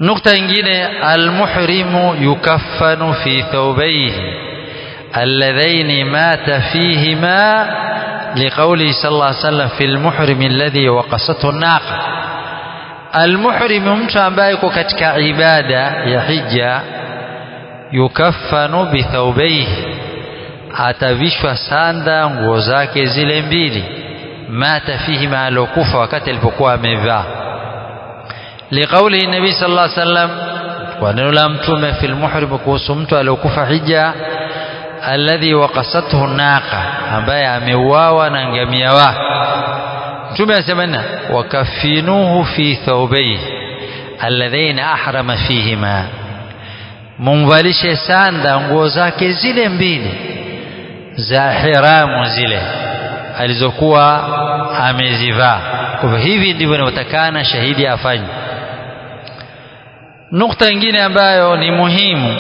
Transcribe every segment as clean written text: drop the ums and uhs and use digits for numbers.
nukta nyingine almuhrimu yukaffanu fi thawbayhi alladhaini mata fihima liqawli sallallahu alayhi wasallam fil muhrim alladhi waqasathu an-naqa. Almuhrim mtu ambaye yuko katika ibada ya hija yukaffanu bi thawbayhi atavishwa sanda nguo zake zile mbili mata fihima alokufa wakati alipokuwa amevaa liqauli nabii sallallahu alaihi wasallam kwa neno la mtume fil muhrim kuhusu mtu aliyokufa hija alladhi waqasathu naqa ambaye ameuawa na ngamia wake mtume asema wakafinuhu fi thawbayhi alladhina ahrama fihima mumvalishe sanda nguo zake zile mbili za hiramu zile alizokuwa amezivaa. Kwa hivi ndivyo inatakana shahidi afanye. Nukta nyingine ambayo ni muhimu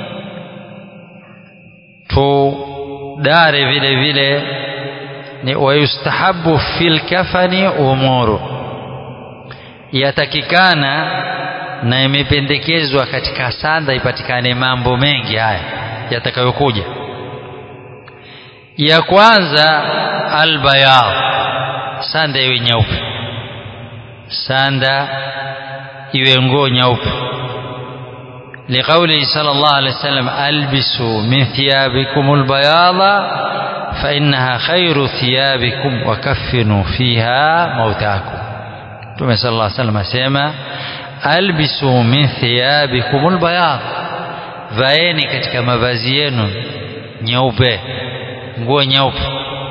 tudare vile vile ni wayustahabu fil kafani umuru, yatakikana na imependekezwa katika sanda ipatikane mambo mengi haya yatakayokuja. Ya kwanza albayad, sanda iwe nyeupe, sanda iwe nguo nyeupe liqauli sallallahu alaihi wasallam albisu min thiyabikum albayada fa innaha khairu thiyabikum wa kaffinu fiha mautakum. Mtume sallallahu alaihi wasallam asema albisu min thiyabikum albayad, vaeni katika mavazi yenu nyeupe, nguo nyeupe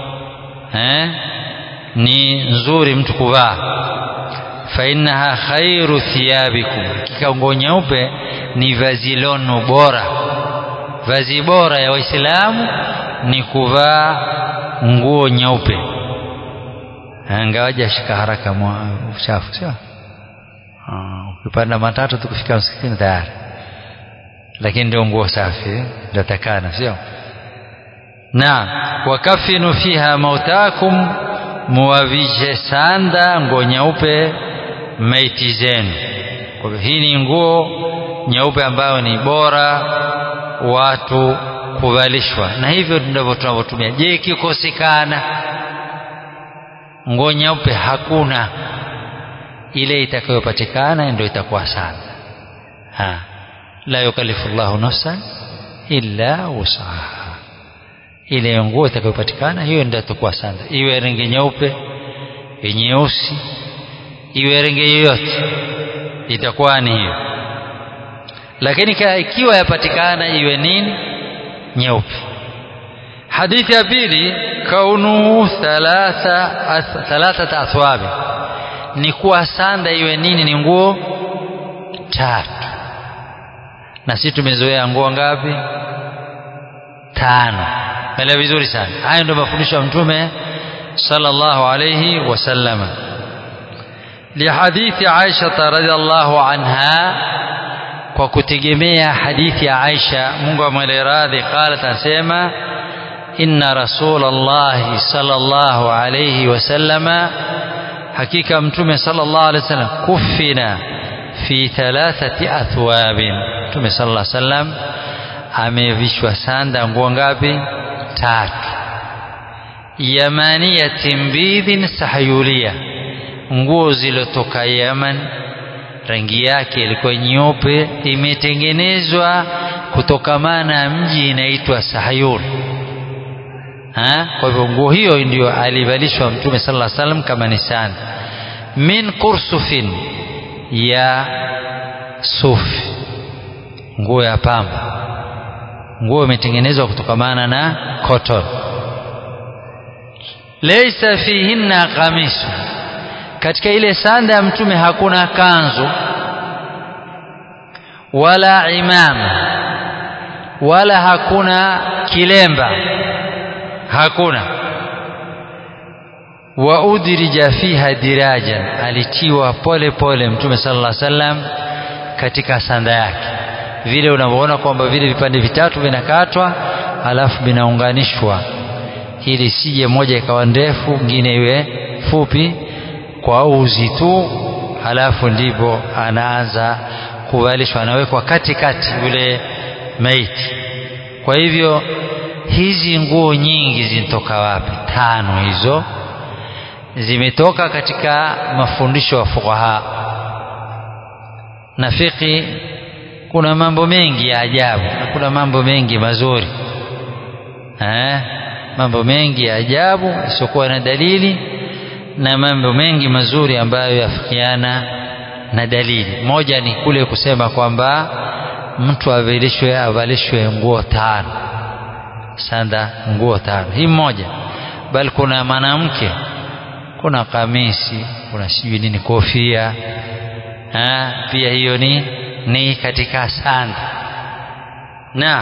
ni nzuri mtu kuvaa. Fa innaha khairu thiyabikum, kika nguo nyeupe ni vazi lono bora, vazi bora ya waislamu ni kuvaa nguo nyeupe. Angawaje shika haraka uchafu sio? Ukipanda matatu tukifika msikitini tayari, lakini ndio nguo safi ndio takana sio? Na wakafinu fiha mautakum, muwavishe sanda nguo nyeupe maiti zenu. Kwa hivyo hii ni nguo nyeupe ambayo ni bora watu kuvalishwa, na hivyo ndivyo tunavyotumia. Je, ikikosekana nguo nyeupe hakuna, ile itakayopatikana ndio itakuwa sanda. La yukallifu Allahu nafsan illa wusaha, ile nguo itakayopatikana hiyo ndio itakuwa sanda, iwe rangi nyeupe, nyeusi, iwe rangi yoyote itakuwa ni hiyo. Lakini ikiwa yapatikana iwe nini? Nyeupe. Hadithi ya pili, kaunu thalatha athwab, ni kuwa sanda iwe nini? Ni nguo tatu. Na sisi tumezoea nguo ngapi? 5. Elewa vizuri sana. Hayo ndio mafundisho ya Mtume sallallahu alayhi wasallam. Lihadithi Aisha radhiallahu anha, kwa kutegemea hadithi ya Aisha Mungu amwele radhi, qalat, asema inna Rasulullah sallallahu alayhi wasallama, hakika Mtume sallallahu alayhi wasallam kufina fi 3 athwabin, Mtume sallallahu alayhi wasallam amevishwa sanda nguo ngapi? 3. Yamaniyatin bidhin sahayulia, nguo zilotoka Yaman, rangi yake ilikuwa nyeupe, imetengenezwa kutokamana na mji inaitwa Sahayul. Kwa hivyo nguo hiyo ndio alivalishwa Mtume sallallahu alaihi wasallam kama ni sanda. Min kursufin, ya sufi, nguo ya pamba, nguo imetengenezwa kutokamana na cotton. Laysa fihinna qamisu, katika ile sanda ya Mtume hakuna kanzu wala imama wala hakuna kilemba, hakuna. Wa udrija fiha dirajan, alitiwa pole pole Mtume sallallahu alaihi wasallam katika sanda yake, vile unavyoona kwamba vile vipande vitatu vinakatwa alafu vinaunganishwa ili sije moja ikawa ndefu nyingine iwe fupi, kwa uzi tu, halafu ndipo anaanza kuvalishwa, anawekwa katikati yule maiti. Kwa hivyo hizi nguo nyingi zinatoka wapi? 5 hizo zimetoka katika mafundisho ya fuqaha na fiqh. Kuna mambo mengi ya ajabu na kuna mambo mengi mazuri, mambo mengi ya ajabu isiokuwa na dalili na mambo mengi mazuri ambayo yafikiana na dalili. Moja ni kule kusema kwamba mtu avalishwe nguo 5, sanda nguo 5. Hii moja. Bali kuna mwanamke, kuna kamisi, kuna sijui nini, kofia, pia hiyo ni katika sanda. Na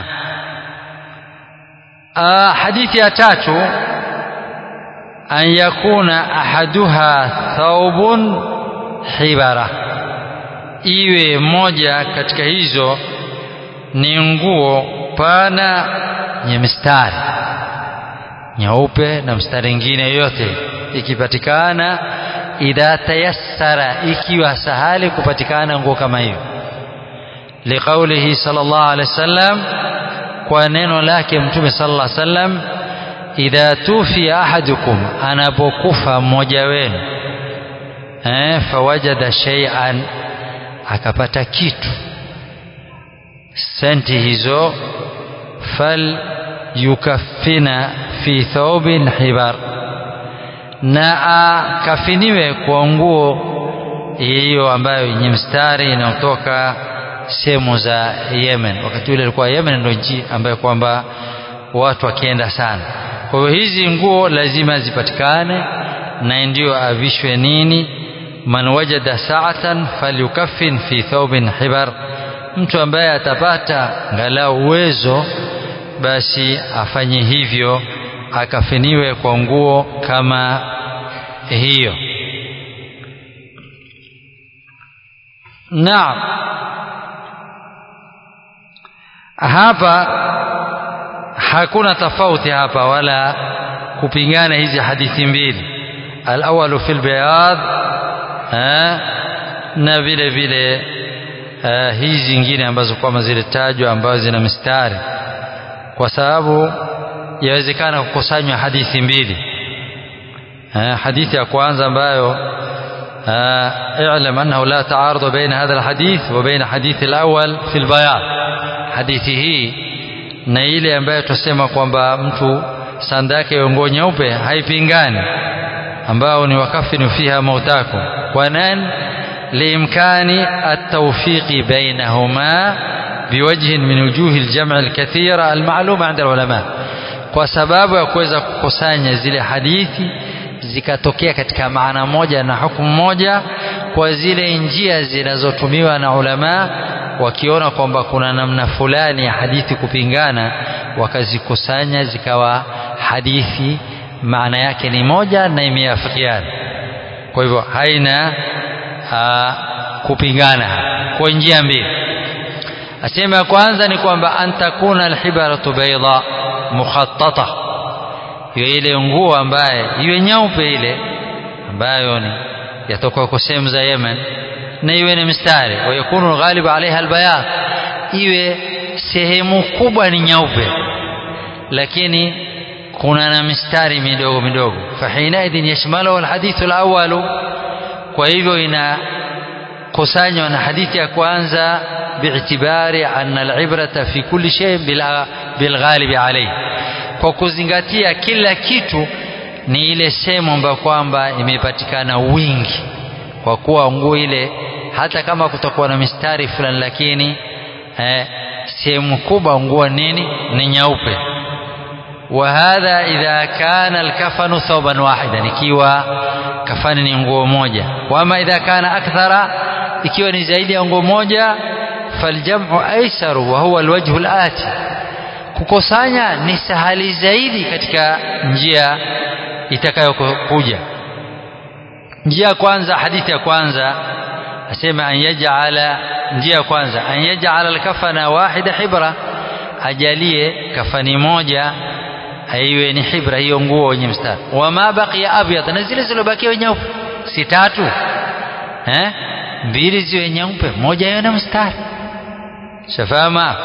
hadithi ya 3, an yakuna ahaduha thawbun hibara, iwe moja katika hizo ni nguo pana yenye mistari nyeupe na mstari mwingine yote ikipatikana, idha tayassara, ikiwa sahali kupatikana nguo kama hiyo. Liqaulihi sallallahu alaihi wasallam, kwa neno lake Mtume sallallahu alaihi wasallam, idha tufiya ahadukum, anapokufa mmoja wenu, fawajada shay'an, akapata kitu, senti hizo, fal yukaffina fi thawbin hibar, na akafiniwe kwa nguo hiyo ambayo yenye mstari inayotoka sehemu za Yemen. Wakati ule ilikuwa Yemen ndio nchi ambayo kwamba watu wakienda sana. Kwa hiyo hizi nguo lazima zipatikane na ndio avishwe nini, man wajada sa'atan falyukaffin fi thawbin hibar, mtu ambaye atapata ngalau uwezo basi afanye hivyo, akafiniwe kwa nguo kama hiyo. Naam, hapa hakuna tofauti hapa wala kupingana hizi hadithi mbili, al-awwalu fil bayad na vile vile hizi zingine ambazo kwamba zilitajwa ambazo zina mistari, kwa sababu yawezekana kukusanywa hadithi mbili. Hadithi ya kwanza ambayo اعلم أنه لا تعارض بين هذا الحديث وبين حديث الأول في البياض. hadithi hii na ile ambayo tusema kwamba mtu sanda yake nguo nyeupe haipingani, ambao ni wakafinu fiha mautakum. Kwa nani? liimkani at-tawfiqi bainahuma biwajhin min wujuhi al-jam' al-kathira al-ma'luma 'inda al-ulama, kwa sababu ya kuweza kukusanya zile hadithi zikatokea katika maana moja na hukumu moja, kwa zile njia zinazotumiwa na ulama, wakiona kwamba kuna namna fulani ya hadithi kupingana, wakazikusanya zikawa hadithi maana yake ni moja na imeafikiana. Kwa hivyo haina kupingana kwa njia mbili. Asema ya kwanza ni kwamba antakuna alhibaratu bayda mukhattata, ile nguo ambaye iwe nyeupe ile ambayo ni yatoka kwa sehemu za Yemen, na iwe ni mstari, wa yakunu ghalibu alaiha albayad, iwe sehemu kubwa ni nyeupe lakini kuna na mistari midogo midogo. Fahina idhin yashmalu alhadithu alawwal, kwa hivyo inakusanywa na hadithi ya kwanza bi'tibari anna alibrata fi kulli shay bilghalibi alayhi, kwa kuzingatia kila kitu ni ile sehemu ambayo kwamba imepatikana wingi, kwa kuwa nguo ile hata kama kutakuwa na mistari fulani lakini sehemu kubwa nguo ni nyeupe. وهذا إذا كان الكفن ثوبا واحدا, ikiwa kafani ni nguo moja. Wama idha kana akthara, ikiwa ni zaidi ya nguo moja, faljam'u aisaru wa huwa alwajhu alati, kukusanya ni sahali zaidi katika njia itakayokuja. Njia kwanza, hadithi ya kwanza asema an yaj'ala, njia kwanza an yaj'ala alkafana wahida hibra, ajalie kafani moja aiwe ni hibra, hiyo nguo yenye mstari. Wama baqiya abyad, na zile zilizobakia nyeupe si tatu, mbili ziwe nyeupe, moja iwe na mstari. Shafama.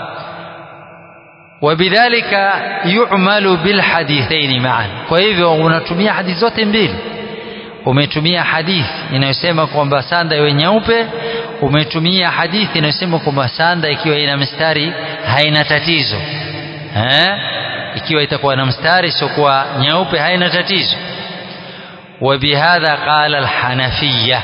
Wabidhalika yu'malu bilhadithaini ma'an. Kwa hivyo unatumia hadithi zote mbili. Umetumia hadithi inayosema kwamba sanda iwe nyeupe, umetumia hadithi inayosema kwamba sanda ikiwa ina mstari haina tatizo. Ikiwa itakuwa na mstari sio kwa nyeupe haina tatizo. وبهذا قال الحنفية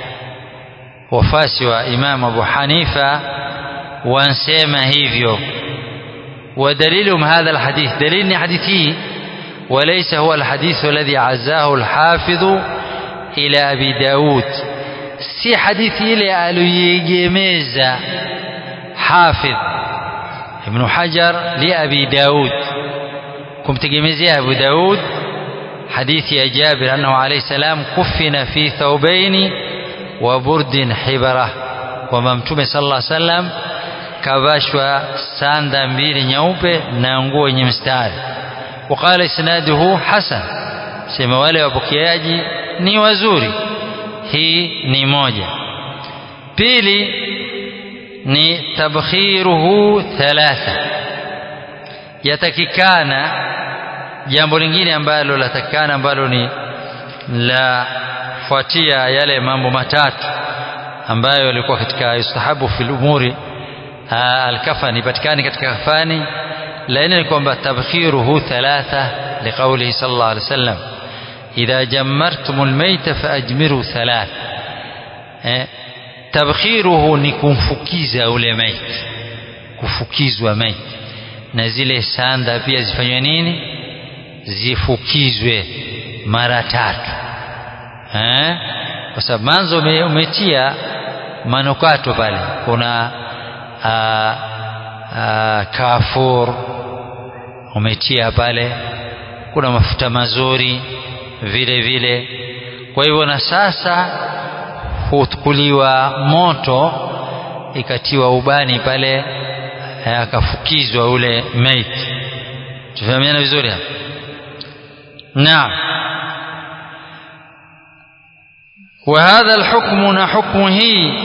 وفاسي وإمام أبو حنيفة وانسيما هيفيو. ودليلهم هذا الحديث دليل حديثي وليس هو الحديث الذي عزاه الحافظ إلى أبي داود. سي حديثي لألو يجميز حافظ ابن حجر لأبي داود كم تجميزي أبو داود حديث يا جابر أنه عليه السلام كفن في ثوبين وبرد حبرة وممتوم صلى الله عليه وسلم كباشوا ساندا mbili nyeupe na nguo yenye mstari. وقال اسناده حسن, sema wale wapokeaji ni wazuri. Hii ni moja. Pili ni tabkhiruhu thalatha, yatakikana jambo lingine ambalo latakana ambalo ni la fuatia yale mambo matatu ambayo yalikuwa katika yustahabu fil umuri al-kafani ipatikani katika kafani. La ina ni kwamba tabkhiruhu thalatha liqawlihi sallallahu alayhi wasallam idha jammartumul mayta faajmiru thalatha. Tabkhiruhu ni kumfukiza ule maiti, kufukizwa maiti, na zile sanda pia zifanywe nini, zifukizwe mara tatu. Kwa sababu mwanzo umetia manukato pale, kuna kafur umetia pale, kuna mafuta mazuri vile vile. Kwa hivyo na sasa hutukuliwa moto ikatiwa ubani pale, akafukizwa ule maiti. Tufahamiana vizuri hapa. نعم. وهذا الحكم حكمه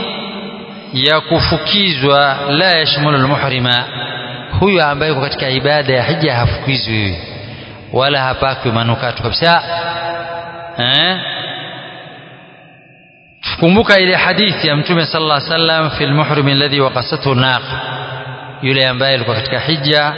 yakufukizwa la yashmulu almuhrima, huyo ambaye yuko katika ibada ya hija hafukizwi wala hapakwi manukato kabisa. Kumbuka ile hadithi ya Mtume sallallahu alaihi wasallam fi almuhrim alladhi waqasathu naqa, yule ambaye alikuwa katika hija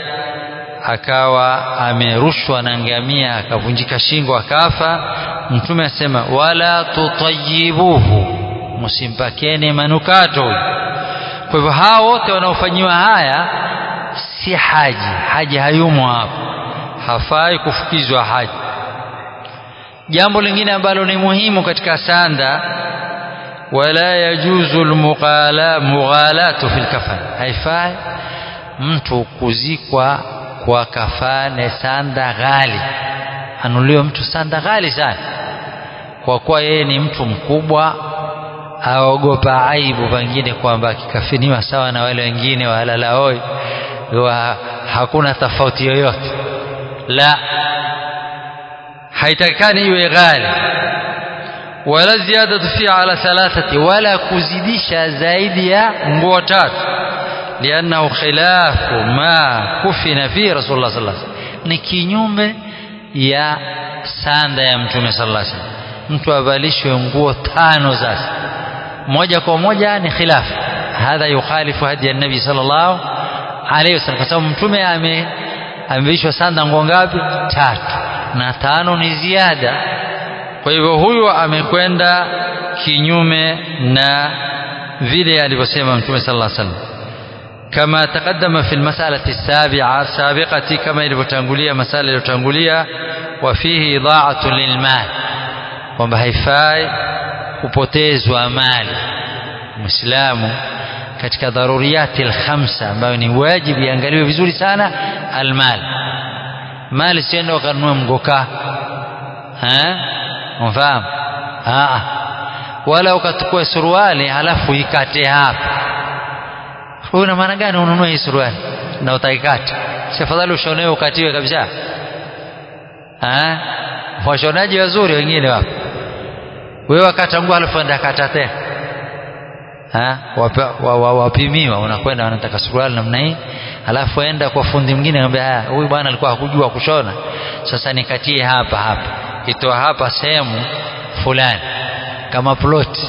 akawa amerushwa na ngamia akavunjika shingo akafa. Mtume asema wala tutayibuhu, msimpakeni manukato. Kwa hivyo hao wote wanaofanyiwa haya si haji hayumo hapo, hafai kufukizwa haji. Jambo lingine ambalo ni muhimu katika sanda, wala yajuzu almughalatu fil kafan, haifai mtu kuzikwa kwa kafane sanda ghali. Anuliwe mtu sanda ghali sana kwa kuwa yeye ni mtu mkubwa, aogopa aibu pengine kwamba akikafiniwa sawa na wale wengine walalahoi hakuna tofauti yoyote. La, haitakani iwe ghali. Wala ziyadatu fi ala thalathati, wala kuzidisha zaidi ya nguo tatu. Liannahu khilafu ma kufina fi Rasulullah sallallahu alaihi wasallam, ni kinyume ya sanda ya Mtume sallallahu alaihi wasallam. Mtu avalishwe nguo tano sasa moja kwa moja ni khilafu. Hadha yukhalifu hadi ya Nabii sallallahu alaihi wasallam, kwa sababu Mtume amevishwa sanda nguo ngapi? Tatu, na tano ni ziada. Kwa hivyo huyo amekwenda kinyume na vile alivyosema Mtume sallallahu alaihi wasallam. Kama taqaddama fi almas'alati as-sabiqati, kama ilivyotangulia masala iliyotangulia. Wa fihi idha'atu lilmal, kwamba haifai kupotezwa mali Muislamu katika dharuriyati al-khamsa, ambayo ni wajibu iangaliwe vizuri sana. Almal, mali sienda ukanunua mgoka, unafahamu, wala ukachukua suruali halafu ikate hapa. Una maana gani ununue hii suruali na utaikata? Si afadhali ushonewe ukatiwe kabisa? Washonaji wazuri wengine wapo, wewe wakata nguo halafu enda kata tena, wapimiwa, unakwenda wanataka suruali namna hii, alafu aenda kwa fundi mwingine anambia huyu bwana alikuwa hakujua kushona, sasa nikatie hapa itoa hapa sehemu fulani kama plot.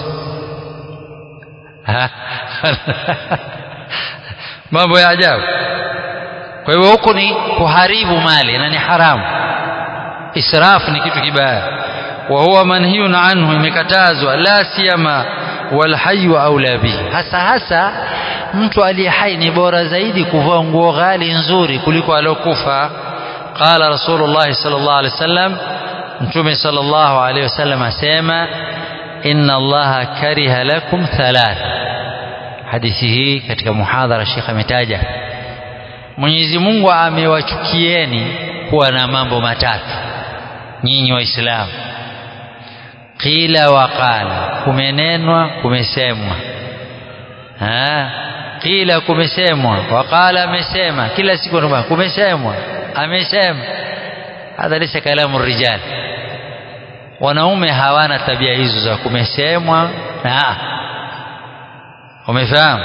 Mambo ya ajabu. Kwa hivyo huko ni kuharibu mali na ni haramu. Israfu ni kitu kibaya. Wa huwa manhiyun anhu, imekatazwa. La siyama wal hayy aula bihi, hasa mtu aliye hai ni bora zaidi kuvaa nguo ghali nzuri kuliko alokufa. Qala Rasulullah sallallahu alaihi wasallam, Mtume sallallahu alaihi wasallam asema inna Allaha kariha lakum thalath. Hadithi hii katika muhadhara Sheikh ametaja Mwenyezi Mungu amewachukieni kuwa na mambo matatu nyinyi Waislamu. Qila wa qala, kumenenwa kumesemwa. Qila kumesemwa, wa qala amesema, kila siku ndio kumesemwa, amesema. Hadha laysa kalamu rijal. Wanaume hawana tabia hizo za kumesemwa na umefahamu.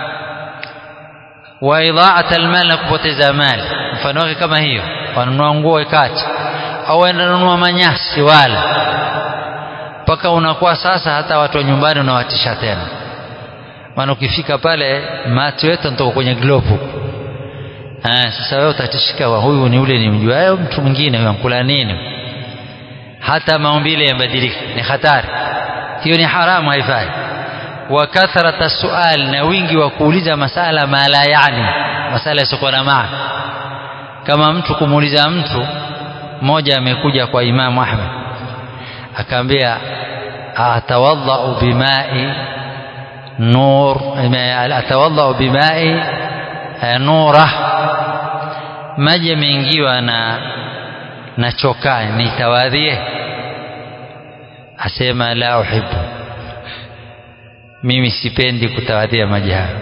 Wa idha'at almal, na kupoteza mali, mfano wake kama hiyo, wanunua nguo ikati au enda nunua manyasi wala mpaka unakuwa sasa hata watu wa nyumbani unawatisha tena. Maana ukifika pale mati wetu nitoko kwenye globe. Sasa wewe utatishika, wa huyu ni ule ni mjuayo, mtu mwingine yankula nini, hata maumbile yabadilika, ni hatari hiyo, ni haramu, haifai. Wa kathrata sual, na wingi wa kuuliza masala mala yani, masala yasiyokuwa na maana. Kama mtu kumuuliza mtu mmoja amekuja kwa Imam Ahmad akaambia atawadhau bimai nur, atawadhau bimai nura, maji yameingiwa na chokaa, nitawadhie? Asema la uhibbu, mimi sipendi kutawadhia maji hayo.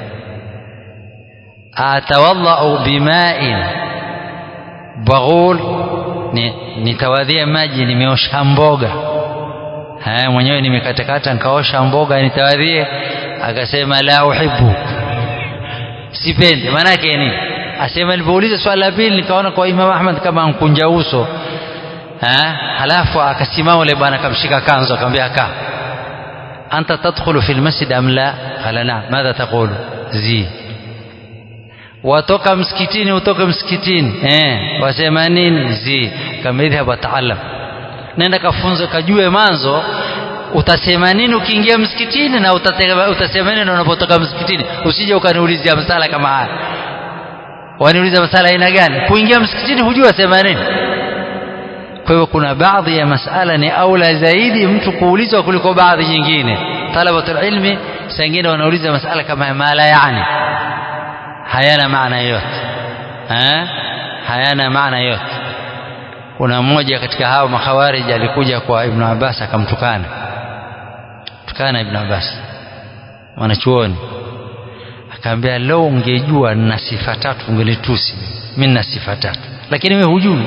Atawadhau bimai baghul, nitawadhia maji nimeosha mboga, mwenyewe nimekatakata nikaosha mboga nitawadhie? Akasema la uhibbu, sipendi. Maana yake nini? Asema nilipouliza swali la pili nikaona kwa Imam Ahmad kama ankunja uso, halafu akasimama yule bwana akamshika kanzu akamwambia kaa, anta tadkhulu fil masjid am la? Qala la. Madha taqulu? zi. Watoka msikitini, utoke msikitini, wasema nini? Zi. Kama idhhab wata'allam, nenda kafunze kajue manzo utasema nini ukiingia msikitini na utasema nini unapotoka msikitini. Usije ukaniulizia msala kama haya. Waniuliza msala aina gani? Kuingia msikitini hujua sema nini. Kwa hivyo kuna baadhi ya masala ni aula zaidi mtu kuulizwa kuliko baadhi nyingine. Talabatul ilmi sangine wanauliza masala kama mala yani, hayana maana yote, hayana maana yote. Kuna mmoja katika hao makhawarij alikuja kwa Ibn Abbas akamtukana Ibn Abbas mwanachuoni, akaambia leo ungejua nina sifa tatu ungelitusi. Mimi nina sifa tatu lakini wewe hujui.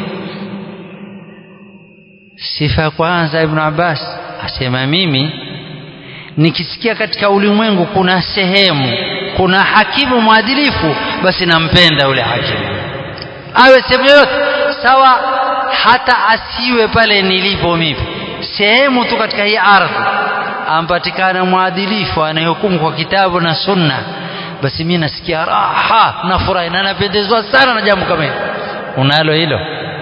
Sifa ya kwanza, Ibn Abbas asema mimi nikisikia katika ulimwengu kuna sehemu kuna hakimu mwadilifu, basi nampenda ule hakimu, awe sehemu yote sawa, hata asiwe pale nilipo mimi, sehemu tu katika hii ardhi ampatikana mwadilifu anayehukumu kwa kitabu na sunna, basi mimi nasikia raha na furaha na napendezwa sana na jambo kama hilo. Unalo hilo?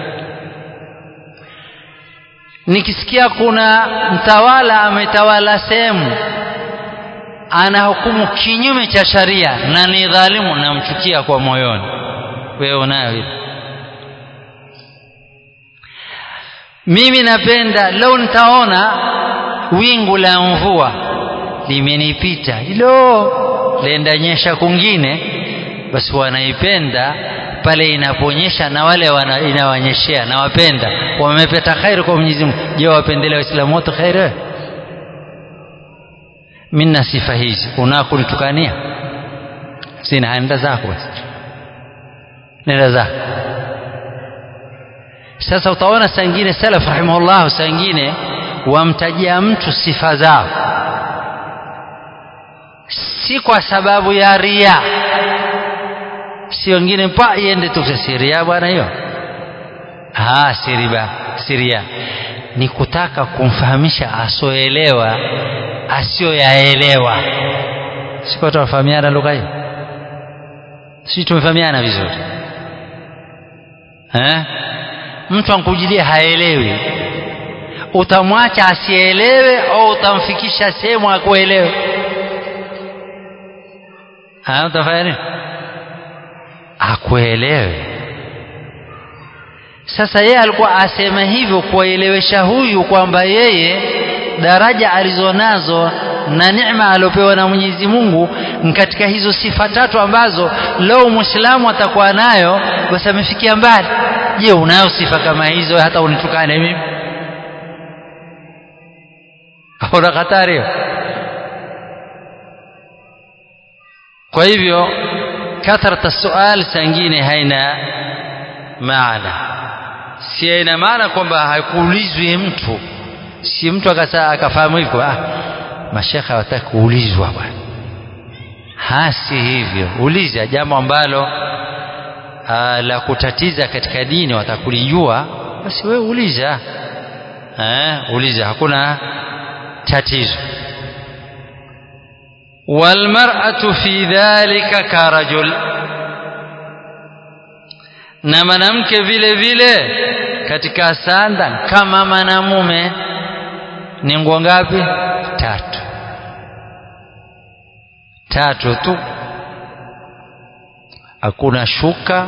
Nikisikia kuna mtawala ametawala sehemu anahukumu kinyume cha sharia na ni dhalimu, namchukia kwa moyoni. Wewe unayo hilo? Mimi napenda leo nitaona wingu la mvua limenipita, hilo lenda nyesha kungine, basi wanaipenda pale inaponyesha na wale inawanyeshea na wapenda, wamepata khair kwa Mwenyezi Mungu. Je, wapendelea Waislamu wote khair? Mimi na sifa hizi, unakunitukania sina, haenda zako basi, nenda zako. Sasa utaona saa nyingine salaf rahimahullah, saa nyingine wamtajia mtu sifa zao, si kwa sababu ya ria. Si wengine pa iende tu siria bwana hiyo. Siria ni kutaka kumfahamisha asoelewa asioyaelewa. Siko tunafahamiana lugha hiyo? Sisi tumefahamiana vizuri. Mtu ankujilia haelewi, utamwacha asielewe au utamfikisha sehemu akuelewe? Utafanya nini? Akuelewe. Sasa yeye alikuwa asema hivyo kuelewesha huyu kwamba yeye daraja alizonazo na neema aliopewa na Mwenyezi Mungu katika hizo sifa tatu ambazo leo Muislamu atakuwa nayo basi amefikia mbali. Je, unayo sifa kama hizo hata unitukane mimi? Hauna hatari? Kwa hivyo kathrata sual sangine haina maana. Si haina maana kwamba hakuulizwi mtu. Si mtu akafahamu hivyo mashekha hawataka kuulizwa bwana. Hasi hivyo. Uliza jambo ambalo la kutatiza katika dini watakulijua, basi wewe uliza. Uliza, hakuna tatizo. Walmar'atu fi dhalika karajul, na mwanamke vile vile katika sanda kama mwanamume. Ni nguo ngapi? Tatu tu. Hakuna shuka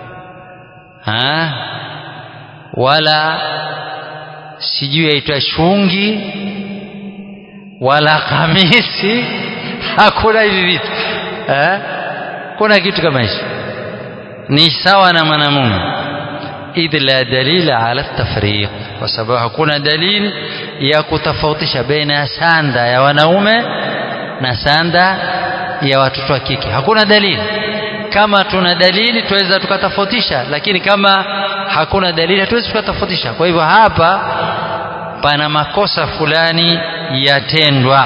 wala sijui yaitwa shungi wala kamisi. Hakuna hivi vitu. Kuna kitu kama hicho. Ni sawa na mwanamume. idh la dalila ala tafriq, kwa sababu hakuna dalili ya kutofautisha baina ya sanda ya wanaume na sanda ya watoto wa kike. Hakuna dalili. Kama tuna dalili tuweza tukatofautisha, lakini kama hakuna dalili hatuwezi tukatofautisha. Kwa hivyo hapa pana makosa fulani yatendwa.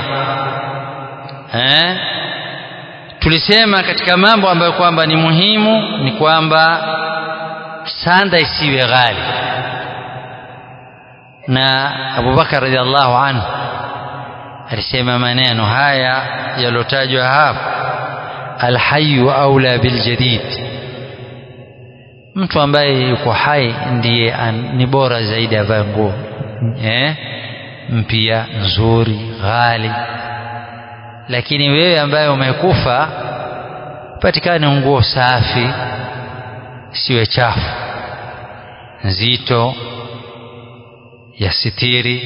Tulisema katika mambo ambayo kwamba ni muhimu ni kwamba sanda isiwe ghali. Na Abu Bakar radhiallahu anhu alisema maneno haya yalotajwa hapa: alhayyu aula biljadid, mtu ambaye yuko hai ndiye ni bora zaidi avae nguo mpya nzuri ghali. Lakini wewe ambaye umekufa, patikane nguo safi, siwe chafu, nzito, ya sitiri,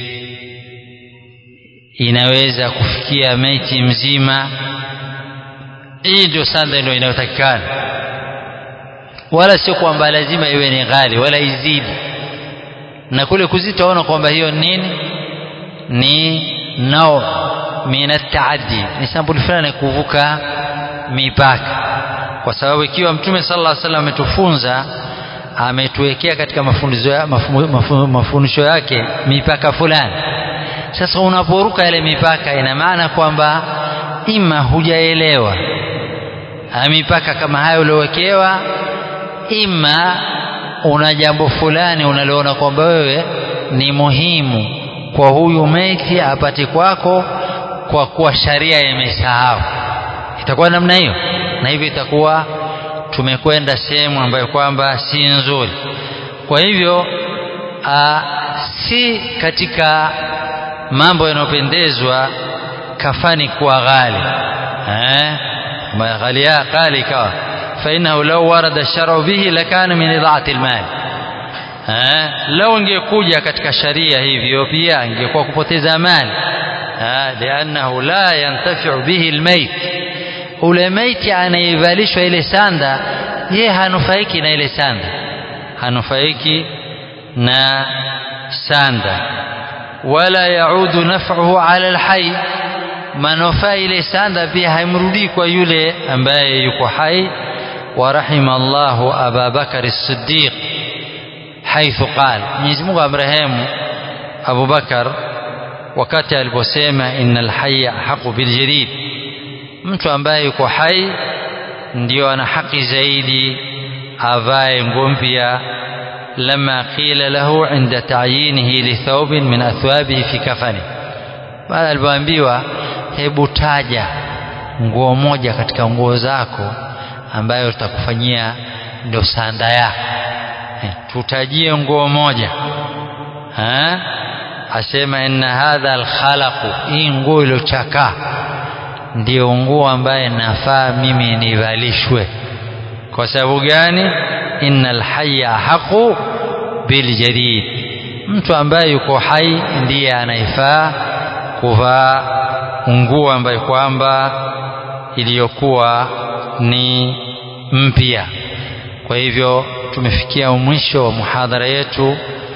inaweza kufikia maiti mzima. Hii ndio sanda ndio inayotakikana, wala sio kwamba lazima iwe ni ghali wala izidi. Na kule kuzitaona kwamba hiyo nini ni nao min at-taaddi, ni sampuli fulani ya kuvuka mipaka. Kwa sababu ikiwa Mtume sallallahu alaihi wasallam ametufunza, ametuwekea katika mafundisho yake mipaka fulani. Sasa unaporuka ile mipaka, ina maana kwamba ima hujaelewa mipaka kama hayo uliowekewa, ima una jambo fulani unaliona kwamba wewe ni muhimu kwa huyu maiti apate kwako, kwa kuwa sharia imesahau. Itakuwa namna hiyo, na hivyo itakuwa tumekwenda sehemu ambayo kwamba si nzuri. Kwa hivyo si katika mambo yanayopendezwa kafani kuwa ghali. Maghalia ghali kawa fa innahu law warada ash-shar'u bihi lakana min idha'ati al-mal. Lau ingekuja katika sharia hivyo pia ingekuwa kupoteza mali. Liannahu la yantafi'u bihi al-mayt, ule maiti anayevalishwa ile sanda ye hanufaiki na ile sanda, hanufaiki na sanda. Wala yaudu naf'uhu ala al-hayy, manufaa ile sanda pia haimrudi kwa yule ambaye yuko hai. Wa rahimallahu Abu Bakar as-Siddiq haithu qala, Mwenyezi Mungu amrehemu Abu Bakar wakati aliposema innal hayya haqu bil jadid, mtu ambaye yuko hai ndio ana haki zaidi avae nguo mpya. Lama qila lahu inda ta'yinihi li thawbin min athwabihi fi kafani, baada alipoambiwa hebu taja nguo moja katika nguo zako ambayo tutakufanyia ndio sanda yako, tutajie nguo moja. Asema inna hadha alkhalaqu, hii nguo iliyochakaa ndio nguo ambaye nafaa mimi nivalishwe. Kwa sababu gani? Innal hayya haqu bil jadid, mtu ambaye yuko hai ndiye anaifaa kuvaa nguo ambayo kwamba iliyokuwa ni mpya. Kwa hivyo tumefikia mwisho wa muhadhara yetu,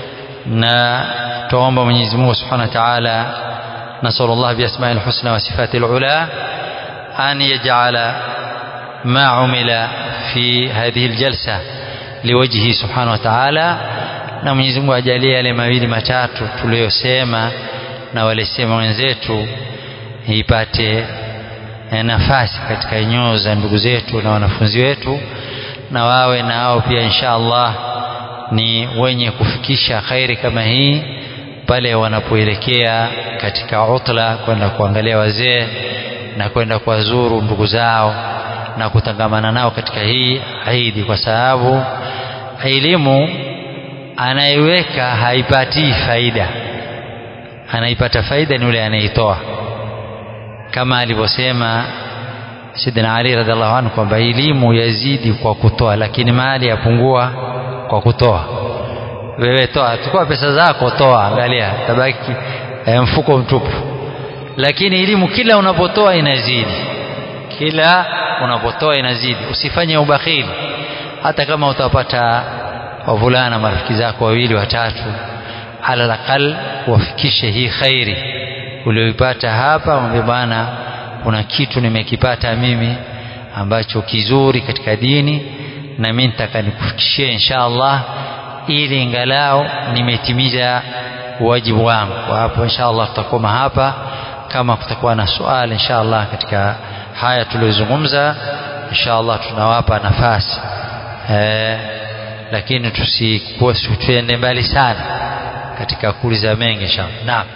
na tuomba Mwenyezi Mungu Subhanahu wa Ta'ala, nasallallahu bi asma'il husna wa sifatil ula an yaj'ala ma umila fi hadhihi aljalsa liwajhihi Subhanahu wa Ta'ala, na Mwenyezi Mungu ajalie yale mawili matatu tuliyosema na walisema wenzetu ipate nafasi katika nyoyo za ndugu zetu na wanafunzi wetu, na wawe nao pia insha Allah ni wenye kufikisha khairi kama hii pale wanapoelekea katika utla kwenda kuangalia wazee na kwenda kuwazuru ndugu zao na kutangamana nao katika hii Eid, kwa sababu elimu anaiweka haipati faida, anaipata faida ni yule anaitoa, kama alivyosema Sidina Ali radhiallahu anhu kwamba elimu yazidi kwa kutoa, lakini mali yapungua kwa kutoa. Wewe toa, chukua pesa zako toa, angalia tabaki mfuko mtupu, lakini elimu kila unapotoa inazidi, kila unapotoa inazidi. Usifanye ubakhili, hata kama utapata wavulana marafiki zako wawili watatu, ala alaqal wafikishe hii khairi ulioipata hapa. Mwambie bwana, kuna kitu nimekipata mimi ambacho kizuri katika dini, na mimi nitaka nikufikishie inshallah, ili ingalao nimetimiza wajibu wangu. Kwa hapo inshallah tutakoma hapa. Kama kutakuwa na swali inshallah katika haya tuliyozungumza, inshallah tunawapa nafasi, lakini tusiende mbali sana katika kuuliza mengi inshallah. Naam.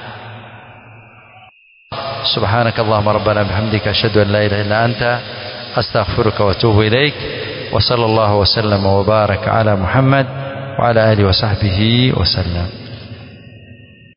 سبحانك اللهم ربنا بحمدك أشهد أن لا إله إلا أنت أستغفرك وأتوب إليك، وصلى الله وسلم وبارك على محمد وعلى آله وصحبه وسلم.